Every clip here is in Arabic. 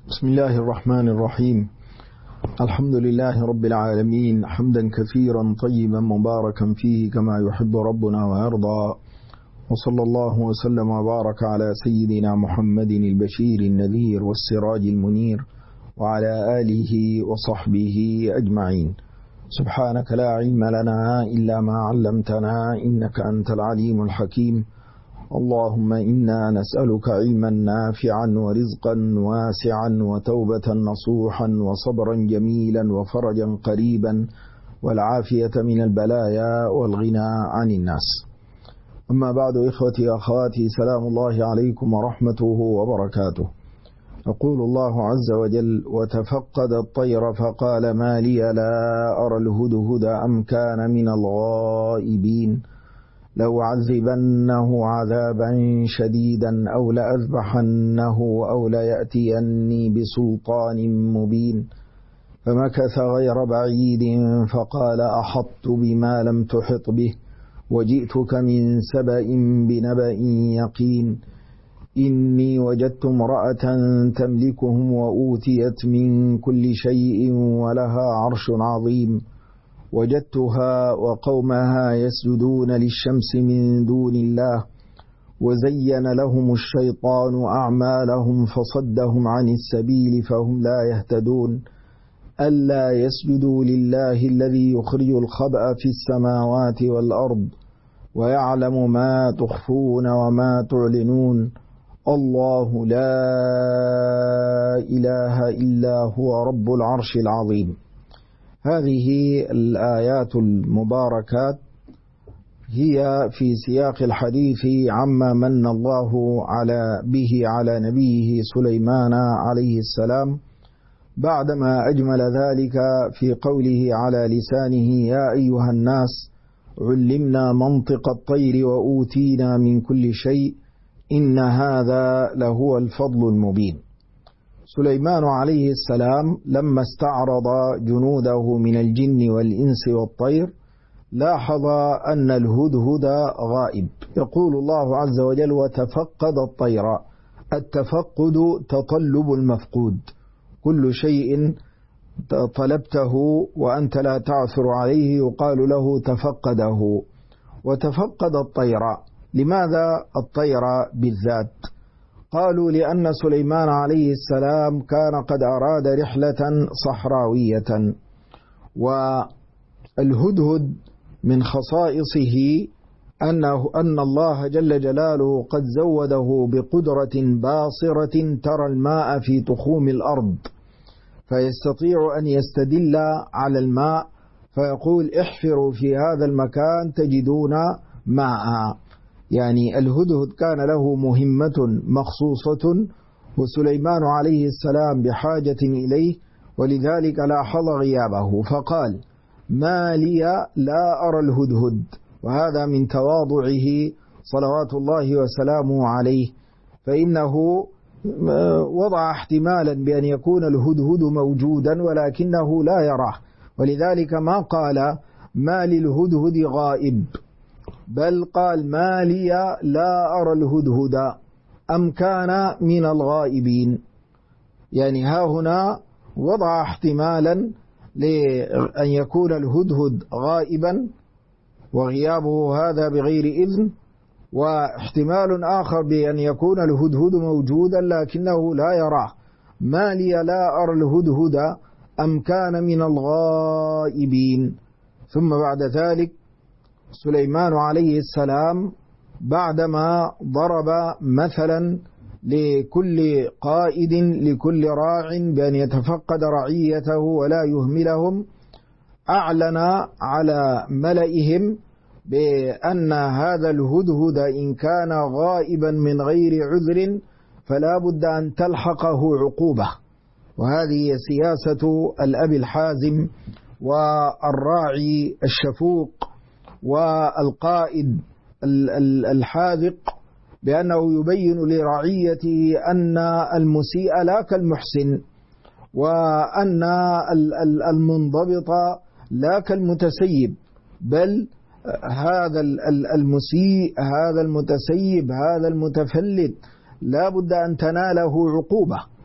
بسم الله الرحمن الرحيم. الحمد لله رب العالمين، حمدا كثيرا طيبا مباركا فيه كما يحب ربنا ويرضى، وصلى الله وسلم وبارك على سيدنا محمد البشير النذير والسراج المنير وعلى آله وصحبه أجمعين. سبحانك لا علم لنا إلا ما علمتنا إنك أنت العليم الحكيم. اللهم إنا نسألك علما نافعا ورزقا واسعا وتوبة نصوحا وصبرا جميلا وفرجا قريبا والعافية من البلايا والغنى عن الناس. أما بعد، إخوتي أخواتي، سلام الله عليكم ورحمته وبركاته. يقول الله عز وجل: وتفقد الطير فقال ما لي لا أرى الهدهد أم كان من الغائبين لو عذبنه عذابا شديدا أو لأذبحنه أو ليأتيني بسلطان مبين. فمكث غير بعيد فقال أحطت بما لم تحط به وجئتك من سبأ بنبأ يقين. إني وجدت امرأة تملكهم وأوتيت من كل شيء ولها عرش عظيم. وجدتها وقومها يسجدون للشمس من دون الله وزين لهم الشيطان أعمالهم فصدهم عن السبيل فهم لا يهتدون. ألا يسجدوا لله الذي يخرج الخبأ في السماوات والأرض ويعلم ما تخفون وما تعلنون. الله لا إله إلا هو رب العرش العظيم. هذه الآيات المباركات هي في سياق الحديث عما من الله به على نبيه سليمان عليه السلام، بعدما أجمل ذلك في قوله على لسانه: يا أيها الناس علمنا منطق الطير وأوتينا من كل شيء إن هذا لهو الفضل المبين. سليمان عليه السلام لما استعرض جنوده من الجن والإنس والطير لاحظ أن الهدهد غائب. يقول الله عز وجل: وتفقد الطير. التفقد تطلب المفقود، كل شيء طلبته وأنت لا تعثر عليه يقال له تفقده. وتفقد الطير. لماذا الطير بالذات؟ قالوا لأن سليمان عليه السلام كان قد أراد رحلة صحراوية، والهدهد من خصائصه أن الله جل جلاله قد زوده بقدرة باصرة ترى الماء في تخوم الأرض، فيستطيع أن يستدل على الماء فيقول: احفروا في هذا المكان تجدون ماء. يعني الهدهد كان له مهمة مخصوصة وسليمان عليه السلام بحاجة إليه، ولذلك لاحظ غيابه فقال: ما لي لا أرى الهدهد. وهذا من تواضعه صلوات الله وسلامه عليه، فإنه وضع احتمالا بأن يكون الهدهد موجودا ولكنه لا يراه، ولذلك ما قال ما للهدهد غائب، بل قال ما لي لا أرى الهدهد أم كان من الغائبين. يعني ها هنا وضع احتمالا لأن يكون الهدهد غائبا وغيابه هذا بغير إذن، واحتمال آخر بأن يكون الهدهد موجودا لكنه لا يراه. ما لي لا أرى الهدهد أم كان من الغائبين. ثم بعد ذلك سليمان عليه السلام بعدما ضرب مثلا لكل قائد لكل راع بأن يتفقد رعيته ولا يهملهم، أعلن على ملئهم بأن هذا الهدهد إن كان غائبا من غير عذر فلا بد أن تلحقه عقوبة. وهذه سياسة الأب الحازم والراعي الشفوق والقائد الحاذق، بأنه يبين لرعيته أن المسيء لا كالمحسن، وأن المنضبط لا كالمتسيب، بل هذا المسيء، هذا المتسيب، هذا المتفلت لا بد أن تناله عقوبة.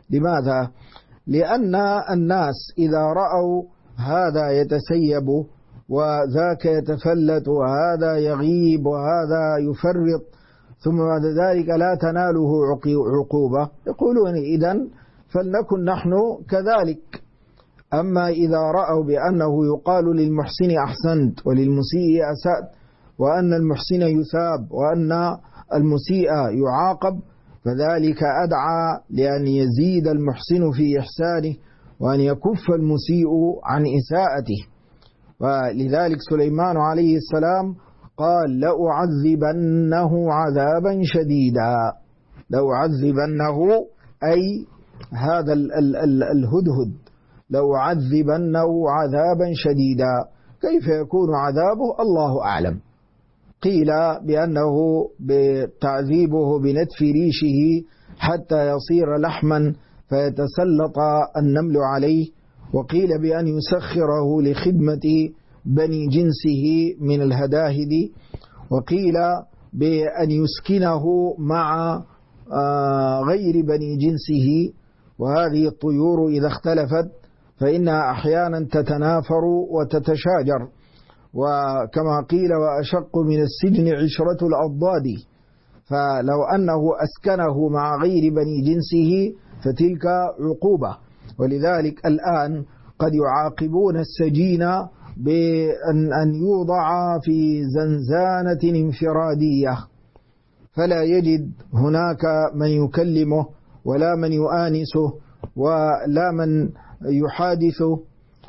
لماذا؟ لأن الناس إذا رأوا هذا يتسيب وذاك يتفلت وهذا يغيب وهذا يفرط ثم بعد ذلك لا تناله عقوبة، يقولون إذن فلنكن نحن كذلك. أما إذا رأوا بأنه يقال للمحسن أحسنت وللمسيء أسأت، وأن المحسن يثاب وأن المسيء يعاقب، فذلك أدعى لأن يزيد المحسن في إحسانه وأن يكف المسيء عن إساءته. ولذلك سليمان عليه السلام قال لأعذبنه عذابا شديدا. لأعذبنه أي هذا الهدهد لأعذبنه عذابا شديدا. كيف يكون عذابه؟ الله أعلم. قيل بأنه بتعذيبه بنتف ريشه حتى يصير لحما فيتسلط النمل عليه، وقيل بأن يسخره لخدمة بني جنسه من الهداهد، وقيل بأن يسكنه مع غير بني جنسه. وهذه الطيور إذا اختلفت فإنها أحيانا تتنافر وتتشاجر، وكما قيل وأشق من السجن عشرة الأضداد، فلو أنه أسكنه مع غير بني جنسه فتلك عقوبة. ولذلك الآن قد يعاقبون السجين بأن يوضع في زنزانة انفرادية فلا يجد هناك من يكلمه ولا من يؤانسه ولا من يحادثه،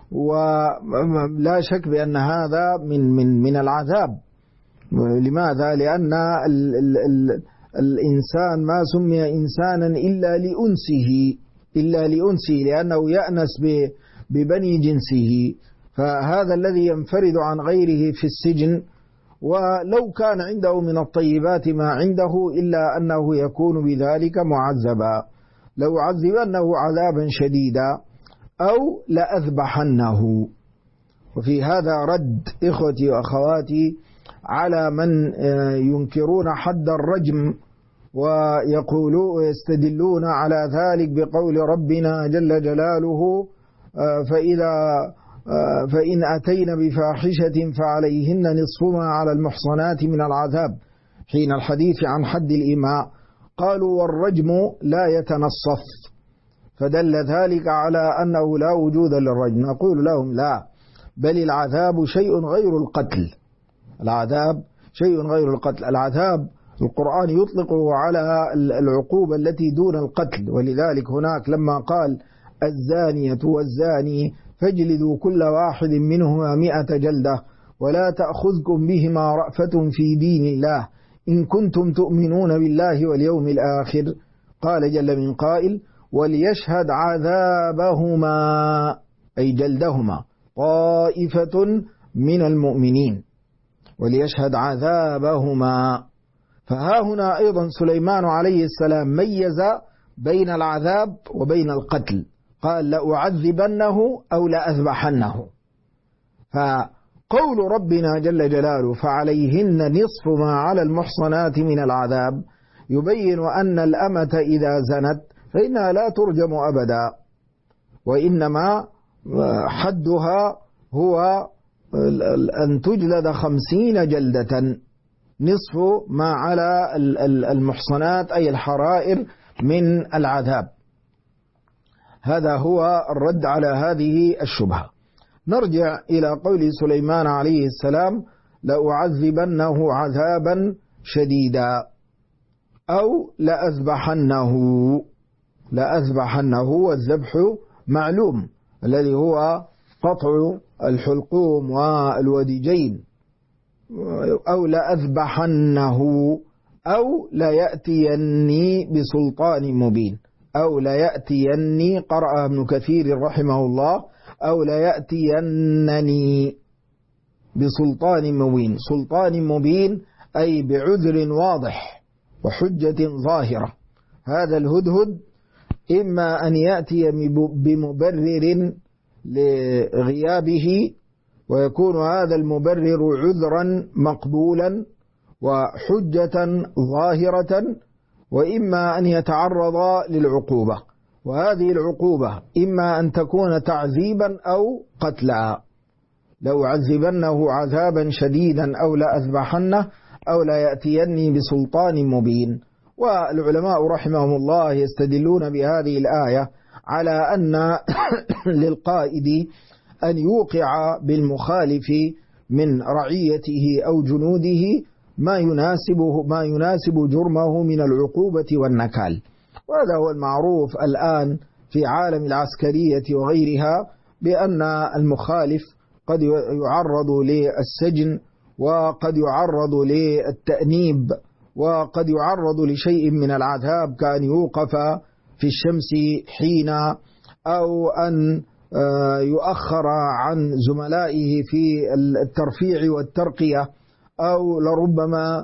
ولا شك بأن هذا من العذاب. لماذا؟ لأن الإنسان ما سمي إنسانا إلا لأنسه لأنه يأنس ببني جنسه، فهذا الذي ينفرد عن غيره في السجن ولو كان عنده من الطيبات ما عنده إلا أنه يكون بذلك معذبا. لو عذبنه عذابا شديدا أو لأذبحنه. وفي هذا رد إخوتي وأخواتي على من ينكرون حد الرجم ويقولون ويستدلون على ذلك بقول ربنا جل جلاله فإن أتينا بفاحشة فعليهن نصف ما على المحصنات من العذاب حين الحديث عن حد الإماء. قالوا والرجم لا يتنصف، فدل ذلك على أنه لا وجود للرجم. نقول لهم لا، بل العذاب شيء غير القتل. العذاب شيء غير القتل. العذاب القرآن يطلقه على العقوبة التي دون القتل، ولذلك هناك لما قال الزانية والزاني فاجلدوا كل واحد منهما 100 جلدة ولا تأخذكم بهما رأفة في دين الله إن كنتم تؤمنون بالله واليوم الآخر. قال جل من قائل وليشهد عذابهما أي جلدهما طائفة من المؤمنين، وليشهد عذابهما. فها هنا أيضا سليمان عليه السلام ميز بين العذاب وبين القتل، قال لأعذبنه أو لأذبحنه. فقول ربنا جل جلاله فعليهن نصف ما على المحصنات من العذاب يبين أن الأمة إذا زنت فإنها لا ترجم أبدا، وإنما حدها هو أن تجلد 50 جلدة، نصف ما على المحصنات أي الحرائر من العذاب. هذا هو الرد على هذه الشبهة. نرجع إلى قول سليمان عليه السلام لأعذبنه عذابا شديدا أو لأذبحنه. والذبح معلوم الذي هو قطع الحلقوم والوديجين، أو لأذبحنه أو ليأتيني بسلطان مبين، أو ليأتيني قرأ ابن كثير رحمه الله أو ليأتينني بسلطان مبين. سلطان مبين أي بعذر واضح وحجة ظاهرة. هذا الهدهد إما أن يأتي بمبرر لغيابه ويكون هذا المبرر عذرا مقبولا وحجة ظاهرة، وإما أن يتعرض للعقوبة. وهذه العقوبة إما أن تكون تعذيبا أو قتلا، لو عذبنه عذابا شديدا أو لأذبحنه أو لا يأتيني بسلطان مبين. والعلماء رحمهم الله يستدلون بهذه الآية على أن للقائد أن يوقع بالمخالف من رعيته أو جنوده ما يناسب جرمه من العقوبة والنكال. وهذا هو المعروف الآن في عالم العسكرية وغيرها، بأن المخالف قد يعرض للسجن، وقد يعرض للتأنيب، وقد يعرض لشيء من العذاب كأن يوقف في الشمس حين، أو أن يؤخر عن زملائه في الترفيع والترقية، أو لربما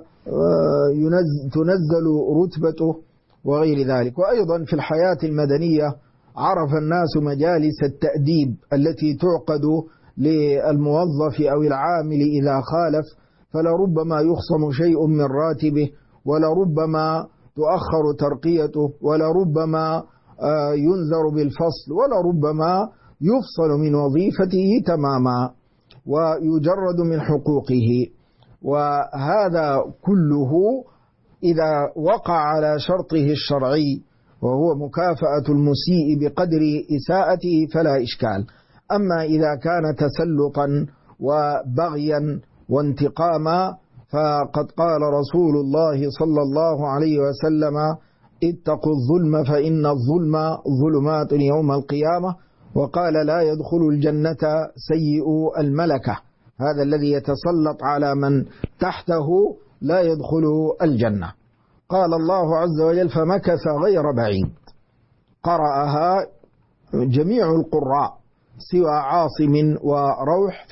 تنزل رتبته وغير ذلك. وأيضا في الحياة المدنية عرف الناس مجالس التأديب التي تعقد للموظف أو العامل إذا خالف، فلربما يخصم شيء من راتبه، ولربما تؤخر ترقيته، ولربما ينذر بالفصل، ولربما يفصل من وظيفته تماما ويجرد من حقوقه. وهذا كله إذا وقع على شرطه الشرعي وهو مكافأة المسيء بقدر إساءته فلا إشكال. أما إذا كان تسلطا وبغيا وانتقاما فقد قال رسول الله صلى الله عليه وسلم: اتقوا الظلم فإن الظلم ظلمات يوم القيامة. وقال: لا يدخل الجنة سيء الملكة، هذا الذي يتسلط على من تحته لا يدخل الجنة. قال الله عز وجل: فمكث غير بعيد. قرأها جميع القراء سوى عاصم وروح،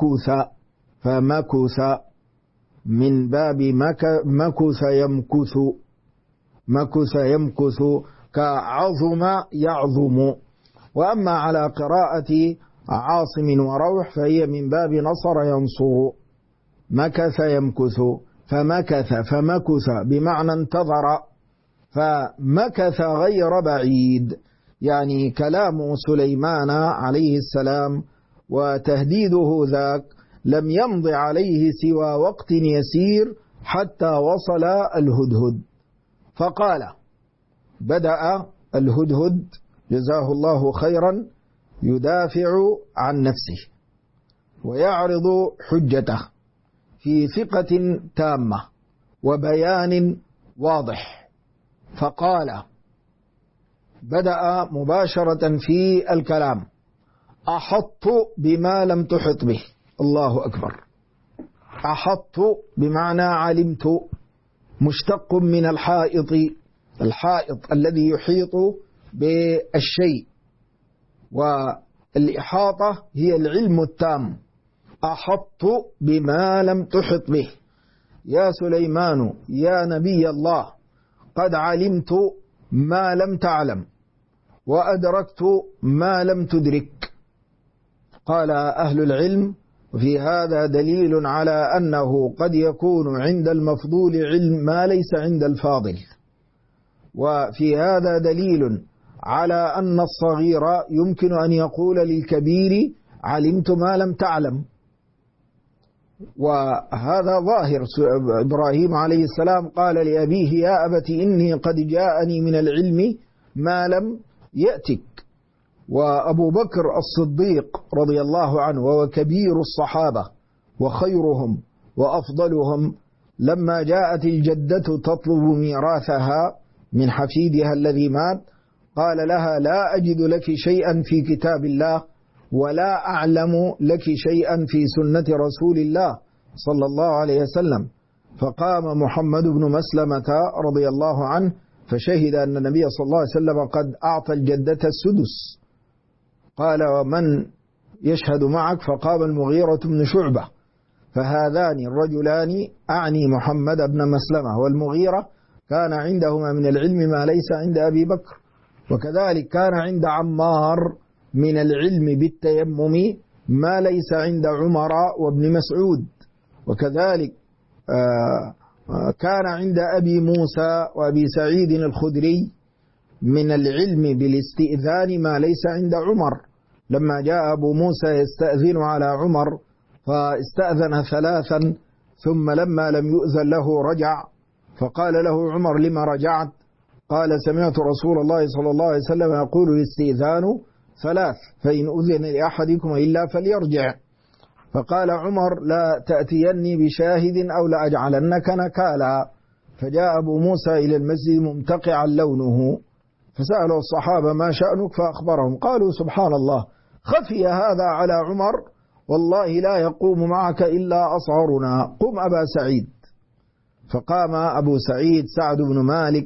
فمكث من باب مكث يمكث كعظم يعظم. وأما على قراءة عاصم وروح فهي من باب نصر ينصر. مكث يمكث، فمكث بمعنى انتظر، فمكث غير بعيد، يعني كلام سليمان عليه السلام وتهديده ذاك لم يمض عليه سوى وقت يسير حتى وصل الهدهد. فقال: بدأ الهدهد جزاه الله خيرا يدافع عن نفسه ويعرض حجته في ثقة تامة وبيان واضح. فقال، بدأ مباشرة في الكلام: أحط بما لم تحط به. الله أكبر. أحط بمعنى علمت، مشتق من الحائط الذي يحيط بالشيء، والإحاطة هي العلم التام. أحط بما لم تحط به. يا سليمان يا نبي الله، قد علمت ما لم تعلم وأدركت ما لم تدرك. قال أهل العلم: وفي هذا دليل على أنه قد يكون عند المفضول علم ما ليس عند الفاضل، وفي هذا دليل على أن الصغير يمكن أن يقول للكبير: علمت ما لم تعلم. وهذا ظاهر. إبراهيم عليه السلام قال لأبيه: يا أبت إني قد جاءني من العلم ما لم يأتك. وأبو بكر الصديق رضي الله عنه وهو كبير الصحابة وخيرهم وأفضلهم، لما جاءت الجدة تطلب ميراثها من حفيدها الذي مات، قال لها: لا أجد لك شيئا في كتاب الله، ولا أعلم لك شيئا في سنة رسول الله صلى الله عليه وسلم. فقام محمد بن مسلمة رضي الله عنه فشهد أن النبي صلى الله عليه وسلم قد أعطى الجدة السدس. قال: ومن يشهد معك؟ فقام المغيرة بن شعبة. فهذان الرجلان أعني محمد بن مسلمة والمغيرة كان عندهما من العلم ما ليس عند أبي بكر، وكذلك كان عند عمار من العلم بالتيمم ما ليس عند عمر وابن مسعود، وكذلك كان عند أبي موسى وأبي سعيد الخدري من العلم بالاستئذان ما ليس عند عمر. لما جاء أبو موسى يستأذن على عمر فاستأذن ثلاثا، ثم لما لم يؤذن له رجع، فقال له عمر: لما رجعت؟ قال: سمعت رسول الله صلى الله عليه وسلم يقول: الاستئذان ثلاث، فإن أذن لأحدكم إلا فليرجع. فقال عمر: لا تأتيني بشاهد أو لأجعلنك نكالا. فجاء أبو موسى إلى المسجد ممتقعا لونه، فسألوا الصحابة: ما شأنك؟ فأخبرهم. قالوا: سبحان الله، خفي هذا على عمر، والله لا يقوم معك إلا أصغرنا، قم أبا سعيد. فقام أبو سعيد سعد بن مالك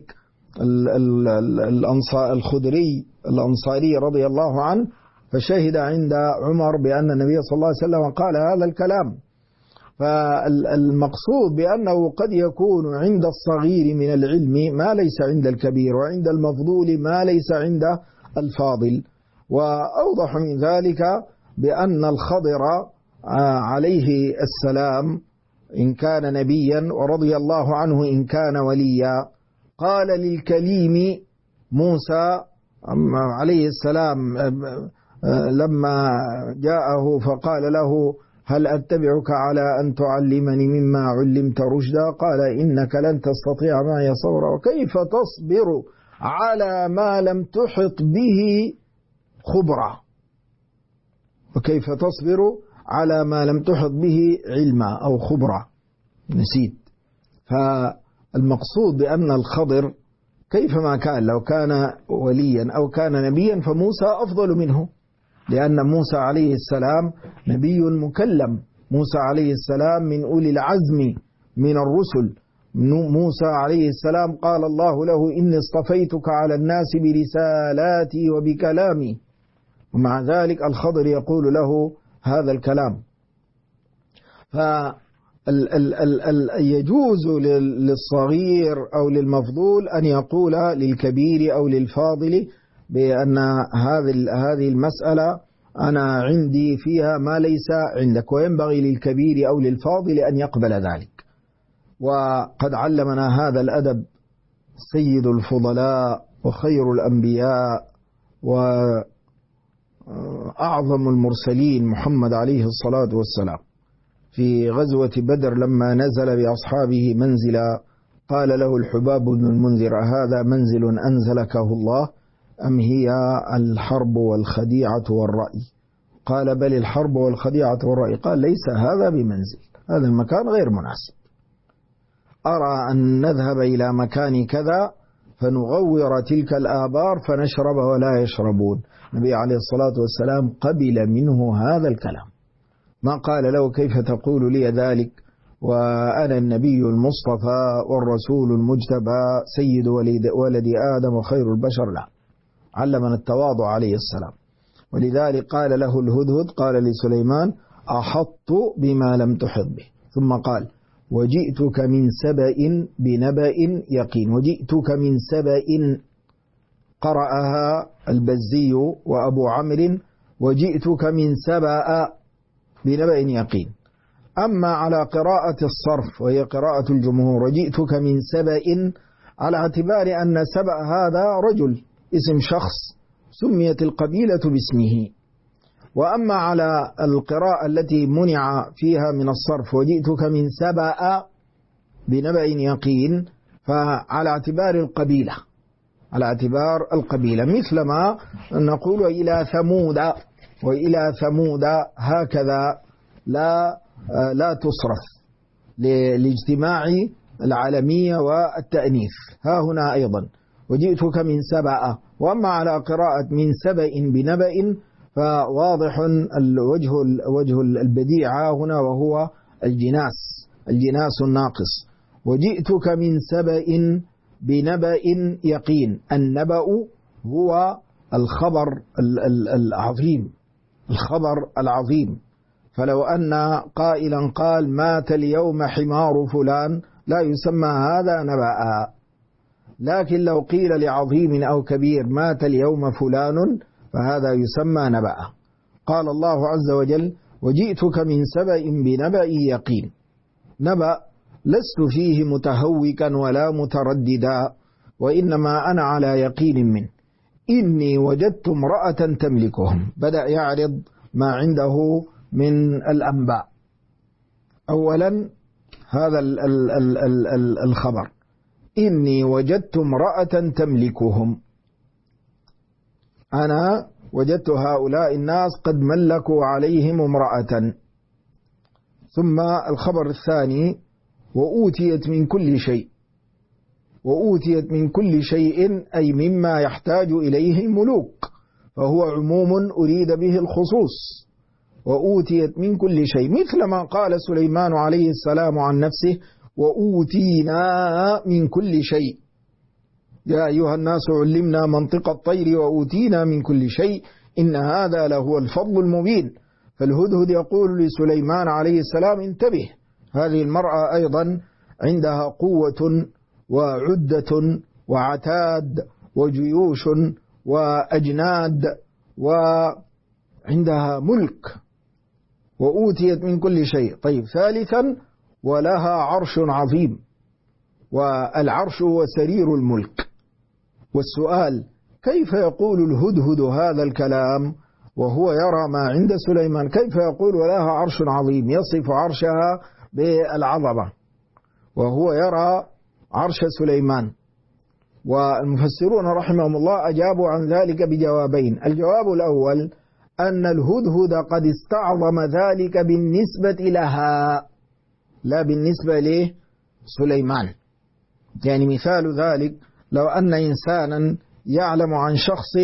الخدري الأنصاري رضي الله عنه، فشهد عند عمر بأن النبي صلى الله عليه وسلم قال هذا الكلام. فالمقصود بأنه قد يكون عند الصغير من العلم ما ليس عند الكبير، وعند المفضول ما ليس عند الفاضل. وأوضح من ذلك بأن الخضر عليه السلام إن كان نبيا، ورضي الله عنه إن كان وليا، قال للكليم موسى عليه السلام لما جاءه فقال له: هل أتبعك على أن تعلمني مما علمت رشدا؟ قال: إنك لن تستطيع معي صبرا، وكيف تصبر على ما لم تحط به خبرا، وكيف تصبر على ما لم تحط به علما أو خبرا، نسيت. فالمقصود بأن الخضر كيفما كان، لو كان وليا أو كان نبيا فموسى أفضل منه، لأن موسى عليه السلام نبي مكلم. موسى عليه السلام من أولي العزم من الرسل. موسى عليه السلام قال الله له: إني اصطفيتك على الناس برسالاتي وبكلامي، ومع ذلك الخضر يقول له هذا الكلام. يجوز للصغير أو للمفضول أن يقول للكبير أو للفاضل بأن هذه المسألة أنا عندي فيها ما ليس عندك، وينبغي للكبير أو للفاضل أن يقبل ذلك. وقد علمنا هذا الأدب سيد الفضلاء وخير الأنبياء وأعظم المرسلين محمد عليه الصلاة والسلام في غزوة بدر لما نزل بأصحابه منزلا، قال له الحباب بن المنذر: هذا منزل أنزلكه الله أم هي الحرب والخديعة والرأي؟ قال: بل الحرب والخديعة والرأي. قال: ليس هذا بمنزل، هذا المكان غير مناسب، أرى أن نذهب إلى مكان كذا فنغور تلك الآبار فنشرب ولا يشربون. النبي عليه الصلاة والسلام قبل منه هذا الكلام، ما قال له: كيف تقول لي ذلك وأنا النبي المصطفى والرسول المجتبى سيد ولد آدم وخير البشر. لا، علمنا التواضع عليه السلام. ولذلك قال له الهدهد، قال لسليمان: أحط بما لم تحط به. ثم قال: وجئتك من سبأ بنبأ يقين. وجئتك من سبأ، قرأها البزي وأبو عمرو: وجئتك من سبأ بنبأ يقين. أما على قراءة الصرف وهي قراءة الجمهور: وجئتك من سبأ، على اعتبار أن سبأ هذا رجل اسم شخص سميت القبيلة باسمه. وأما على القراءة التي منع فيها من الصرف: وجئتك من سبأ بنبأ يقين، فعلى اعتبار القبيلة، على اعتبار القبيلة، مثلما نقول إلى ثمود، وإلى ثمود هكذا لا تصرف لاجتماع العالمية والتأنيث. ها هنا أيضا وجئتك من سبأ. وأما على قراءة من سبأ بنبأ فواضح وجه البديع هنا، وهو الجناس الناقص. وجئتك من سبأ بنبأ يقين. النبأ هو الخبر العظيم. فلو أن قائلا قال: مات اليوم حمار فلان، لا يسمى هذا نبأ. لكن لو قيل لعظيم أو كبير: مات اليوم فلان، فهذا يسمى نبأ. قال الله عز وجل: وجئتك من سبأ بنبأ يقين. نبأ لست فيه متهوكا ولا مترددا، وإنما أنا على يقين منه. إني وجدت امرأة تملكهم. بدأ يعرض ما عنده من الأنباء. أولا هذا الخبر: إني وجدت امرأة تملكهم، أنا وجدت هؤلاء الناس قد ملكوا عليهم امرأة. ثم الخبر الثاني: وأوتيت من كل شيء. وأوتيت من كل شيء أي مما يحتاج إليه الملوك، فهو عموم أريد به الخصوص. وأوتيت من كل شيء، مثل ما قال سليمان عليه السلام عن نفسه: وأوتينا من كل شيء. يا أيها الناس علمنا منطق الطير وأوتينا من كل شيء إن هذا لهو الفضل المبين. فالهدهد يقول لسليمان عليه السلام: انتبه، هذه المرأة أيضا عندها قوة وعدة وعتاد وجيوش وأجناد وعندها ملك. وأوتيت من كل شيء. طيب، ثالثا: ولها عرش عظيم، والعرش هو سرير الملك. والسؤال: كيف يقول الهدهد هذا الكلام وهو يرى ما عند سليمان؟ كيف يقول ولها عرش عظيم؟ يصف عرشها بالعظمة وهو يرى عرش سليمان. والمفسرون رحمهم الله أجابوا عن ذلك بجوابين. الجواب الأول: أن الهدهد قد استعظم ذلك بالنسبة لها، لا بالنسبة لسليمان. يعني مثال ذلك: لو أن إنسانا يعلم عن شخص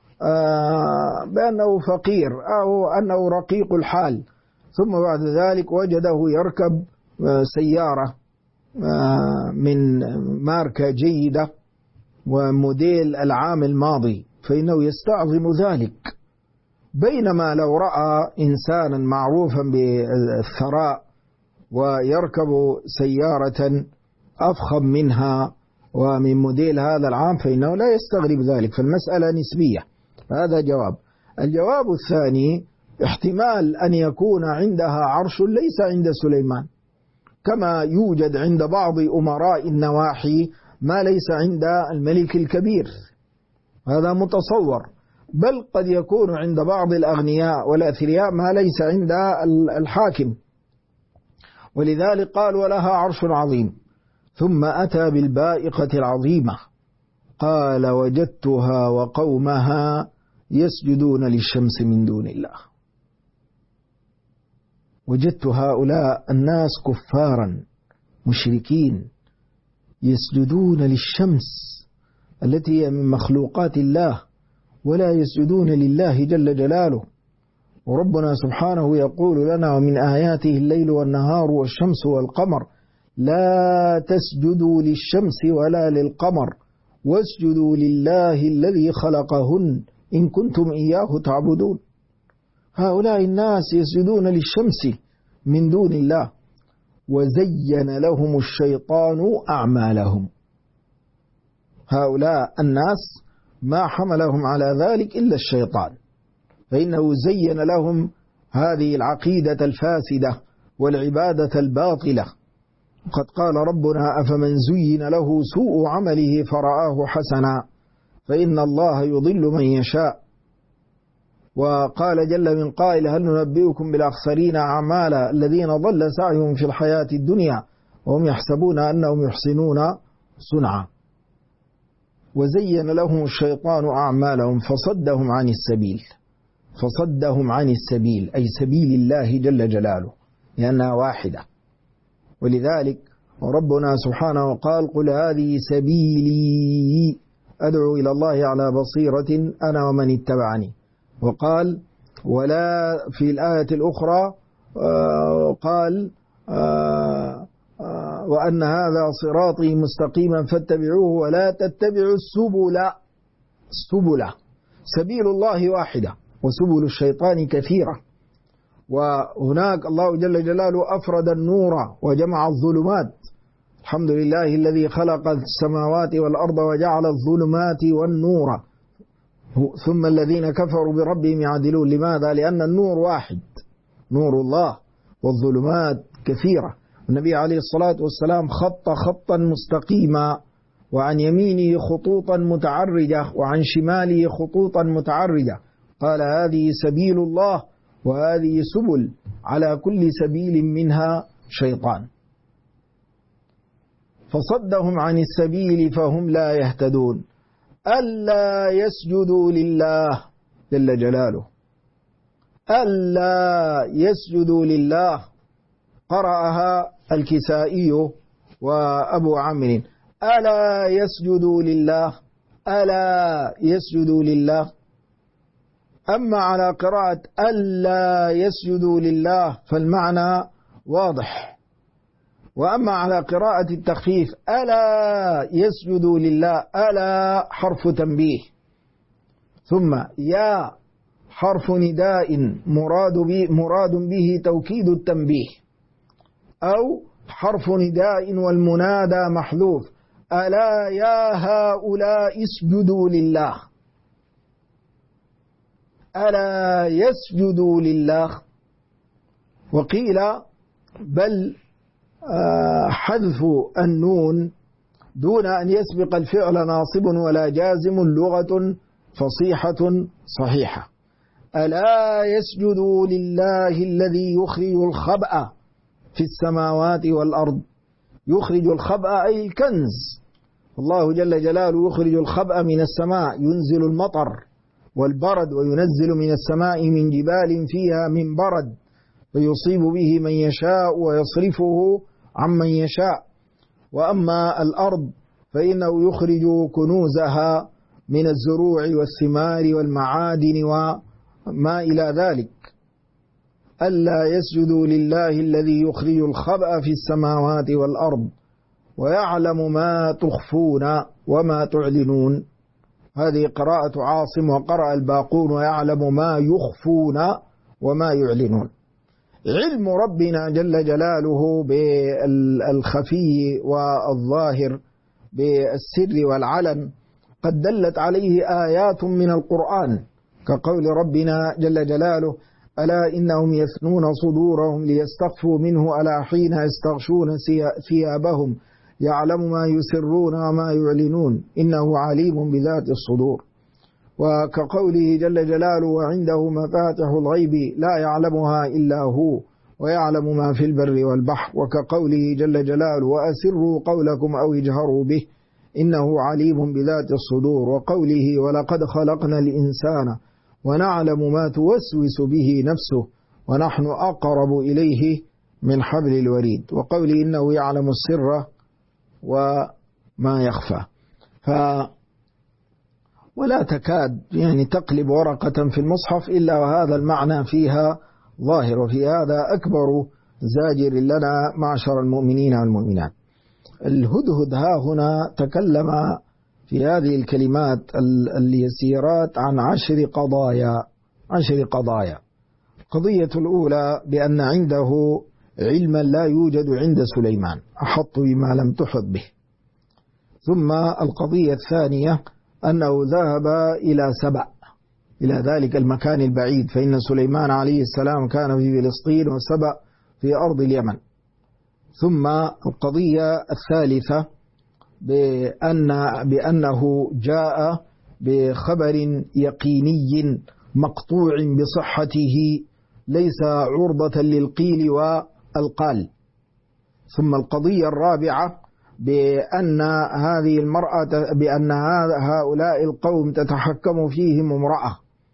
بأنه فقير أو أنه رقيق الحال، ثم بعد ذلك وجده يركب سيارة من ماركة جيدة وموديل العام الماضي، فإنه يستعظم ذلك. بينما لو رأى إنسانا معروفا بالثراء ويركب سيارة أفخم منها ومن موديل هذا العام، فإنه لا يستغرب ذلك. فالمسألة نسبية. هذا جواب. الجواب الثاني: احتمال أن يكون عندها عرش ليس عند سليمان، كما يوجد عند بعض أمراء النواحي ما ليس عند الملك الكبير، هذا متصور. بل قد يكون عند بعض الأغنياء والأثرياء ما ليس عند الحاكم. ولذلك قال: ولها عرش عظيم. ثم أتى بالبائقة العظيمة، قال: وجدتها وقومها يسجدون للشمس من دون الله. وجدت هؤلاء الناس كفارا مشركين يسجدون للشمس التي هي من مخلوقات الله، ولا يسجدون لله جل جلاله. وربنا سبحانه يقول لنا: ومن آياته الليل والنهار والشمس والقمر لا تسجدوا للشمس ولا للقمر واسجدوا لله الذي خلقهن إن كنتم إياه تعبدون. هؤلاء الناس يسجدون للشمس من دون الله، وزين لهم الشيطان أعمالهم. هؤلاء الناس ما حملهم على ذلك إلا الشيطان، فإنه زين لهم هذه العقيدة الفاسدة والعبادة الباطلة. قد قال ربنا: أفمن زين له سوء عمله فرآه حسنا فإن الله يضل من يشاء. وقال جل من قائل: هل ننبئكم بالأخسرين أعمالا الذين ضل سعيهم في الحياة الدنيا وهم يحسبون أنهم يحسنون صنعا. وزين لهم الشيطان أعمالهم فصدهم عن السبيل. فصدهم عن السبيل أي سبيل الله جل جلاله، لأنها واحدة. ولذلك ربنا سبحانه قال: قل هذه سبيلي أدعو إلى الله على بصيرة أنا ومن اتبعني. وقال: ولا في الآية الأخرى قال: وأن هذا صراطي مستقيما فاتبعوه ولا تتبعوا السبل. سبيل الله واحدة وسبل الشيطان كثيرة. وهناك الله جل جلاله أفرد النور وجمع الظلمات. الحمد لله الذي خلق السماوات والأرض وجعل الظلمات والنور ثم الذين كفروا بربهم يعدلون. لماذا؟ لأن النور واحد، نور الله، والظلمات كثيرة. النبي عليه الصلاة والسلام خط خطا مستقيما وعن يمينه خطوطا متعرجة وعن شماله خطوطا متعرجة. قال هذه سبيل الله وهذه سبل، على كل سبيل منها شيطان. فصدهم عن السبيل فهم لا يهتدون. ألا يسجدوا لله جل جلاله، ألا يسجدوا لله، قرأها الكسائي وأبو عمرو. ألا يسجدوا لله، ألا يسجدوا لله. أما على قراءة ألا يسجدوا لله فالمعنى واضح. وأما على قراءة التخفيف ألا يسجدوا لله، ألا حرف تنبيه، ثم يا حرف نداء مراد به توكيد التنبيه، أو حرف نداء والمنادى محذوف. ألا يا هؤلاء اسجدوا لله، ألا يسجدوا لله. وقيل بل حذف النون دون أن يسبق الفعل ناصب ولا جازم لغة فصيحة صحيحة. ألا يسجدوا لله الذي يخرج الخبأ في السماوات والأرض. يخرج الخبأ أي الكنز. الله جل جلاله يخرج الخبأ من السماء، ينزل المطر والبرد، وينزل من السماء من جبال فيها من برد فيصيب به من يشاء ويصرفه عمن يشاء. وأما الأرض فإنه يخرج كنوزها من الزروع والثمار والمعادن وما إلى ذلك. ألا يسجدوا لله الذي يخرج الخبأ في السماوات والأرض ويعلم ما تخفون وما تعلنون. هذه قراءة عاصم، وقرأ الباقون ويعلم ما يخفون وما يعلنون. علم ربنا جل جلاله بالخفي والظاهر، بالسر والعلن، قد دلت عليه آيات من القرآن، كقول ربنا جل جلاله ألا إنهم يثنون صدورهم ليستخفوا منه ألا حين يستغشون ثيابهم يعلم ما يسرون وما يعلنون إنه عليم بذات الصدور. وكقوله جل جلاله وعنده مفاتح الغيب لا يعلمها إلا هو ويعلم ما في البر والبحر. وكقوله جل جلاله وأسروا قولكم أو اجهروا به إنه عليم بذات الصدور. وقوله ولقد خلقنا الإنسان ونعلم ما توسوس به نفسه ونحن أقرب إليه من حبل الوريد. وقوله إنه يعلم السر وما يخفى. ولا تكاد تقلب ورقة في المصحف إلا وهذا المعنى فيها ظاهر. وفي هذا أكبر زاجر لنا معشر المؤمنين والمؤمنات. الهدهد ها هنا تكلم في هذه الكلمات اليسيرات عن 10 قضايا. القضية الأولى بأن عنده علما لا يوجد عند سليمان، أحط بما لم تحط به. ثم القضية الثانية أنه ذهب إلى سبأ، إلى ذلك المكان البعيد، فإن سليمان عليه السلام كان في فلسطين وسبأ في أرض اليمن. ثم القضية الثالثة بأنه جاء بخبر يقيني مقطوع بصحته ليس عرضة للقيل والقال. ثم القضية الرابعة بأن هذه المرأة، بأن هؤلاء القوم تتحكم فيهم امرأة،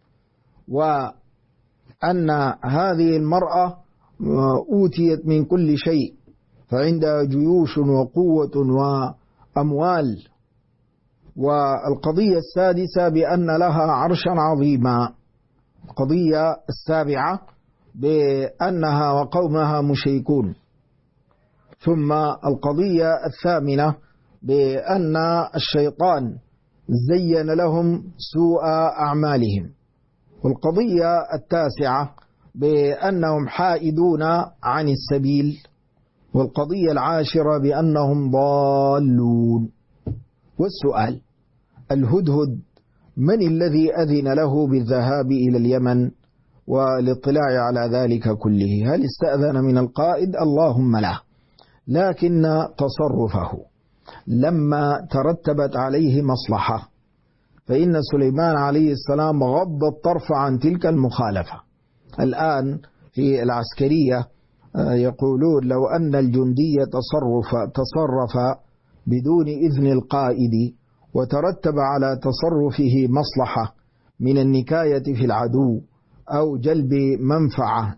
وأن هذه المرأة أوتيت من كل شيء، فعندها جيوش وقوة وأموال. والقضية السادسة بأن لها عرشا عظيما. القضية السابعة بأنها وقومها مشركون. ثم القضية الثامنة بأن الشيطان زين لهم سوء أعمالهم. والقضية التاسعة بأنهم حائدون عن السبيل. والقضية العاشرة بأنهم ضالون. والسؤال الهدهد من الذي أذن له بالذهاب إلى اليمن والاطلاع على ذلك كله؟ هل استأذن من القائد؟ اللهم لا، لكن تصرفه لما ترتبت عليه مصلحة، فإن سليمان عليه السلام غض الطرف عن تلك المخالفة. الآن في العسكرية يقولون لو أن الجندي تصرف بدون إذن القائد وترتب على تصرفه مصلحة من النكاية في العدو أو جلب منفعة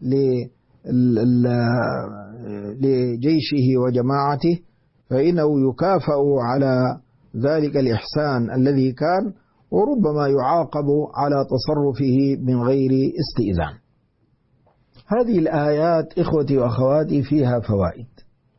لجيشه وجماعته، فإنه يكافأ على ذلك الإحسان الذي كان، وربما يعاقب على تصرفه من غير استئذان. هذه الآيات إخوتي وأخواتي فيها فوائد.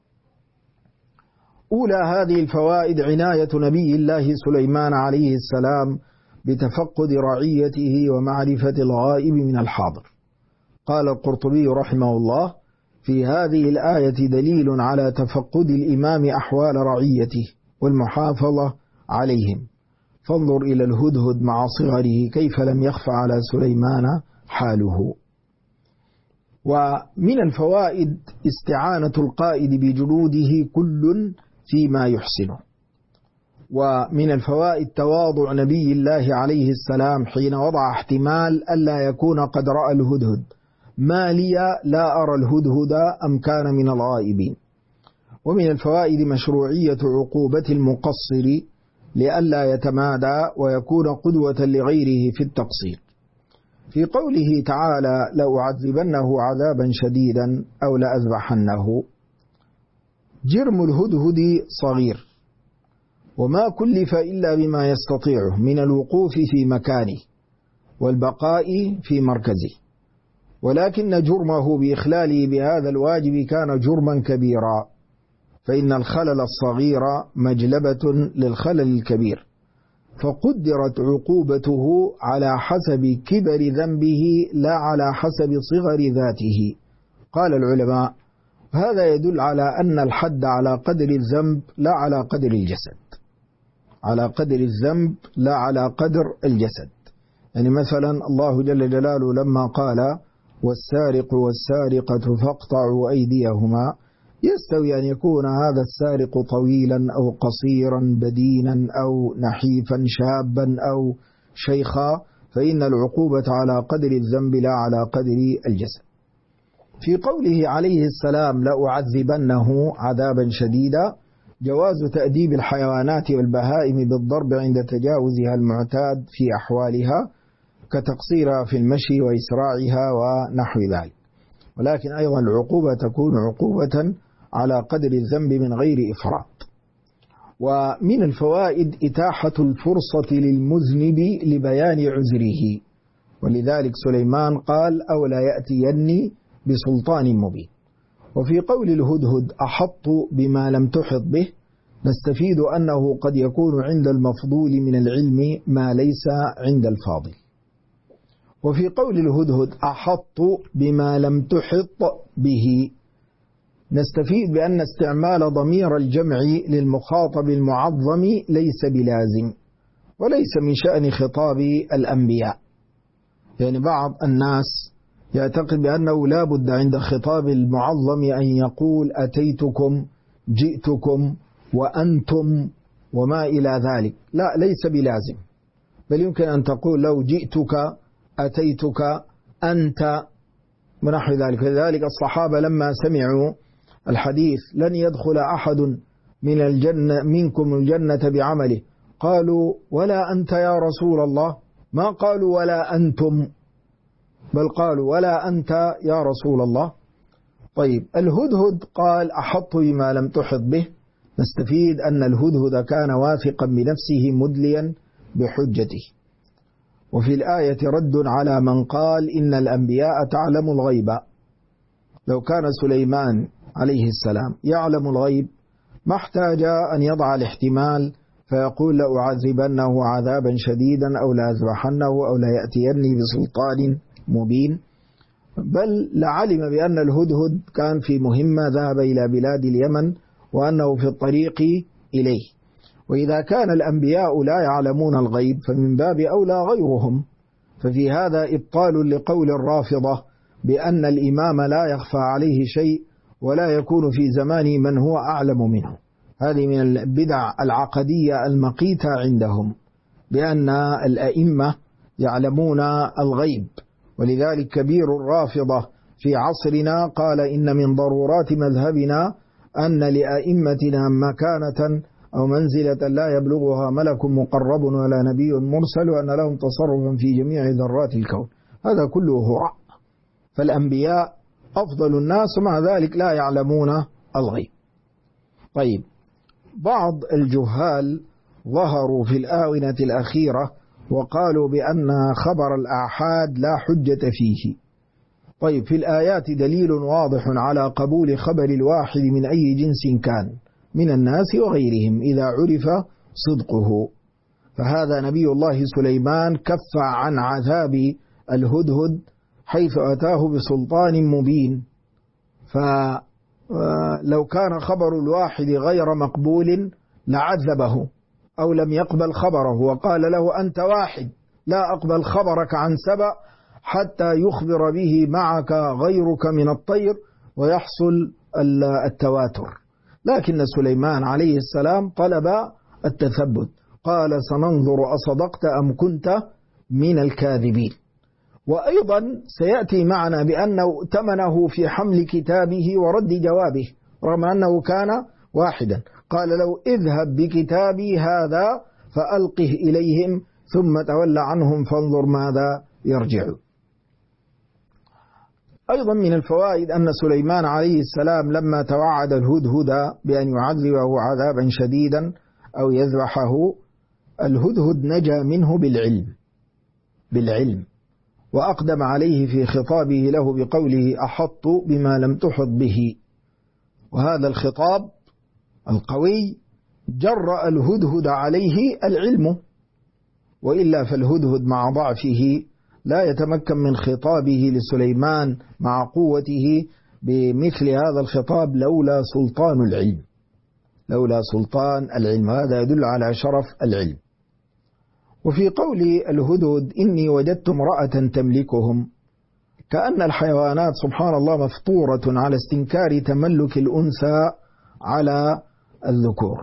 أولى هذه الفوائد عناية نبي الله سليمان عليه السلام بتفقد رعيته ومعرفة الغائب من الحاضر. قال القرطبي رحمه الله: في هذه الآية دليل على تفقد الإمام أحوال رعيته والمحافظة عليهم، فانظر إلى الهدهد مع صغره كيف لم يخف على سليمان حاله. ومن الفوائد استعانة القائد بجنوده كل فيما يحسنه. ومن الفوائد تواضع نبي الله عليه السلام حين وضع احتمال ألا يكون قد رأى الهدهد: ما لي لا أرى الهدهد أم كان من الغائبين. ومن الفوائد مشروعية عقوبة المقصر لئلا يتمادى ويكون قدوة لغيره في التقصير، في قوله تعالى: لأعذبنه عذابا شديدا أو لأذبحنه. جرم الهدهد صغير، وما كلف إلا بما يستطيعه من الوقوف في مكانه والبقاء في مركزه، ولكن جرمه بإخلاله بهذا الواجب كان جرما كبيرا، فإن الخلل الصغير مجلبة للخلل الكبير، فقدرت عقوبته على حسب كبر ذنبه لا على حسب صغر ذاته. قال العلماء: هذا يدل على أن الحد على قدر الذنب لا على قدر الجسد، على قدر الذنب لا على قدر الجسد. يعني مثلا الله جل جلاله لما قال: والسارق والسارقة فاقطعوا أيديهما، يستوي أن يكون هذا السارق طويلا أو قصيرا، بدينا أو نحيفا، شابا أو شيخا، فإن العقوبة على قدر الذنب لا على قدر الجسد. في قوله عليه السلام: لأعذبنه عذابا شديدا، جواز تأديب الحيوانات والبهائم بالضرب عند تجاوزها المعتاد في أحوالها كتقصيرها في المشي وإسراعها ونحو ذلك، ولكن أيضا العقوبة تكون عقوبة على قدر الذنب من غير إفراط. ومن الفوائد إتاحة الفرصة للمذنب لبيان عذره، ولذلك سليمان قال: أو لا يأتيني بسلطان مبين. وفي قول الهدهد: أحط بما لم تحط به، نستفيد أنه قد يكون عند المفضول من العلم ما ليس عند الفاضل. وفي قول الهدهد: أحط بما لم تحط به، نستفيد بأن استعمال ضمير الجمع للمخاطب المعظم ليس بلازم، وليس من شأن خطاب الأنبياء. يعني بعض الناس يعتقد بأنه لا بد عند خطاب المعظم أن يقول: أتيتكم، جئتكم، وأنتم، وما إلى ذلك. لا، ليس بلازم، بل يمكن أن تقول: لو جئتك، أتيتك، أنت، ونحو ذلك. لذلك الصحابة لما سمعوا الحديث: لن يدخل أحد من الجنة منكم الجنة بعمله، قالوا: ولا أنت يا رسول الله. ما قالوا ولا أنتم، بل قالوا: ولا أنت يا رسول الله. طيب، الهدهد قال: أحط بما لم تحط به، نستفيد أن الهدهد كان واثقا بنفسه مدليا بحجته. وفي الآية رد على من قال إن الأنبياء تعلم الغيب. لو كان سليمان عليه السلام يعلم الغيب ما احتاج أن يضع الاحتمال فيقول: لأعذبنه عذابا شديدا أو لأذبحنه أو ليأتيني بسلطان مبين، بل لعلم بأن الهدهد كان في مهمة ذهب إلى بلاد اليمن وأنه في الطريق إليه. وإذا كان الأنبياء لا يعلمون الغيب فمن باب أولى غيرهم. ففي هذا إبطال لقول الرافضة بأن الإمام لا يخفى عليه شيء ولا يكون في زمانه من هو أعلم منه، هذه من البدع العقدية المقيتة عندهم، بأن الأئمة يعلمون الغيب. ولذلك كبير الرافضة في عصرنا قال إن من ضرورات مذهبنا أن لأئمتنا مكانة أو منزلة لا يبلغها ملك مقرب ولا نبي مرسل، وأن لهم تصرفا في جميع ذرات الكون. هذا كله هراء، فالأنبياء أفضل الناس ومع ذلك لا يعلمون الغيب. طيب، بعض الجهال ظهروا في الآونة الأخيرة وقالوا بأن خبر الآحاد لا حجة فيه. طيب، في الآيات دليل واضح على قبول خبر الواحد من أي جنس كان من الناس وغيرهم إذا عرف صدقه. فهذا نبي الله سليمان كف عن عذاب الهدهد حيث أتاه بسلطان مبين. فلو كان خبر الواحد غير مقبول لعذبه أو لم يقبل خبره وقال له أنت واحد لا أقبل خبرك عن سبأ حتى يخبر به معك غيرك من الطير ويحصل التواتر. لكن سليمان عليه السلام طلب التثبت، قال سننظر أصدقت أم كنت من الكاذبين. وأيضا سيأتي معنا بأنه ائتمنه في حمل كتابه ورد جوابه رغم أنه كان واحدا. قال له اذهب بكتابي هذا فألقه إليهم ثم تولى عنهم فانظر ماذا يرجعون. أيضا من الفوائد أن سليمان عليه السلام لما توعد الهدهد بأن يعذبه عذابا شديدا أو يذبحه، الهدهد نجا منه بالعلم وأقدم عليه في خطابه له بقوله أحط بما لم تحط به. وهذا الخطاب القوي جرأ الهدهد عليه العلم، وإلا فالهدهد مع ضعفه لا يتمكن من خطابه لسليمان مع قوته بمثل هذا الخطاب لولا سلطان العلم. هذا يدل على شرف العلم. وفي قول الهدهد إني وجدت امرأة تملكهم، كأن الحيوانات سبحان الله مفطورة على استنكار تملك الأنثى على الذكور.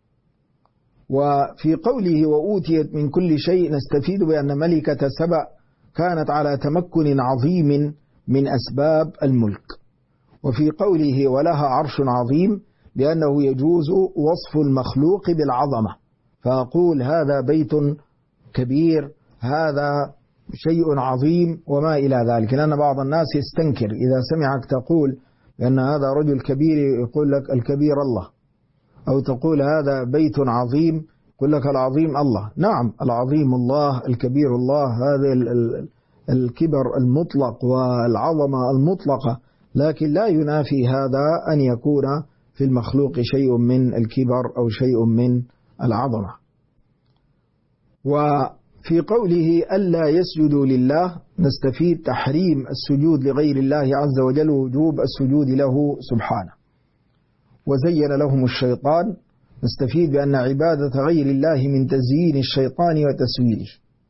وفي قوله وأوتيت من كل شيء نستفيد بأن ملكة سبأ كانت على تمكن عظيم من أسباب الملك. وفي قوله ولها عرش عظيم بأنه يجوز وصف المخلوق بالعظمة، فأقول هذا بيت كبير، هذا شيء عظيم وما إلى ذلك. لأن بعض الناس يستنكر إذا سمعك تقول بأن هذا رجل كبير يقول لك الكبير الله، أو تقول هذا بيت عظيم يقول لك العظيم الله. نعم، العظيم الله، الكبير الله، هذا الكبر المطلق والعظمة المطلقة، لكن لا ينافي هذا أن يكون في المخلوق شيء من الكبر أو شيء من العظمة. وفي قوله ألا يسجدوا لله نستفيد تحريم السجود لغير الله عز وجل ووجوب السجود له سبحانه. وزين لهم الشيطان نستفيد بأن عبادة غير الله من تزيين الشيطان وتسويله،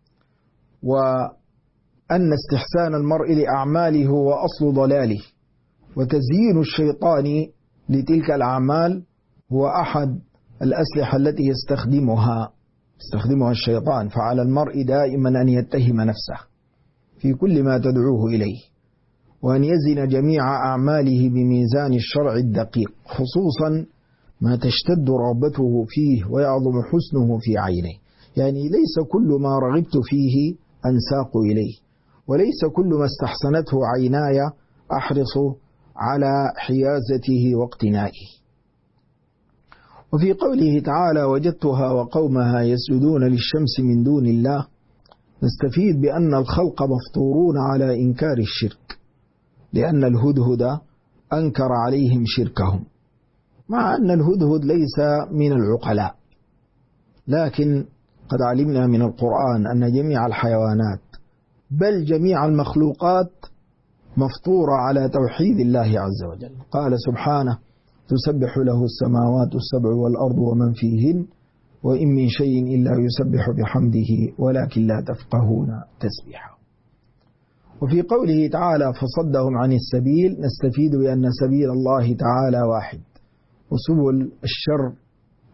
وأن استحسان المرء لأعماله هو أصل ضلاله، وتزيين الشيطان لتلك الأعمال هو أحد الأسلحة التي يستخدمها الشيطان. فعلى المرء دائما أن يتهم نفسه في كل ما تدعوه إليه، وأن يزن جميع أعماله بميزان الشرع الدقيق، خصوصا ما تشتد رغبته فيه ويعظم حسنه في عينه. يعني ليس كل ما رغبت فيه أنساق إليه، وليس كل ما استحسنته عيناي أحرص على حيازته واقتنائه. وفي قوله تعالى وجدتها وقومها يسجدون للشمس من دون الله نستفيد بأن الخلق مفطورون على إنكار الشرك، لأن الهدهد أنكر عليهم شركهم، مع أن الهدهد ليس من العقلاء، لكن قد علمنا من القرآن أن جميع الحيوانات بل جميع المخلوقات مفطورة على توحيد الله عز وجل. قال سبحانه تسبح له السماوات السبع والأرض ومن فيهن وإن من شيء إلا يسبح بحمده ولكن لا تفقهون تسبيحه. وفي قوله تعالى فصدهم عن السبيل نستفيد بأن سبيل الله تعالى واحد، وسبل الشر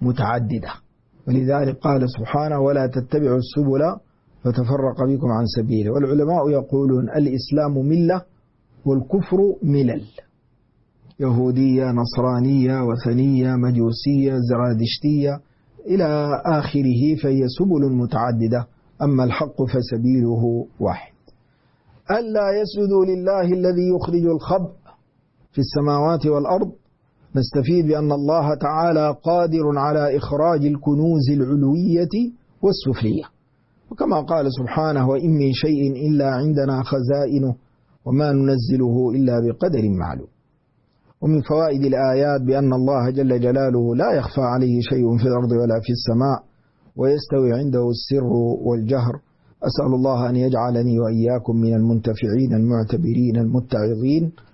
متعددة، ولذلك قال سبحانه ولا تتبعوا السبل فتفرق بكم عن سبيله. والعلماء يقولون الإسلام ملة والكفر ملل، يهودية نصرانية وثنية مجوسية زرادشتية إلى آخره، فهي سبل متعددة، أما الحق فسبيله واحد. ألا يسجدوا لله الذي يخرج الخبء في السماوات والأرض، نستفيد بأن الله تعالى قادر على إخراج الكنوز العلوية والسفلية، وكما قال سبحانه وإن من شيء إلا عندنا خزائنه وما ننزله إلا بقدر معلوم. ومن فوائد الآيات بأن الله جل جلاله لا يخفى عليه شيء في الأرض ولا في السماء، ويستوي عنده السر والجهر. أسأل الله أن يجعلني وإياكم من المنتفعين المعتبرين المتعظين.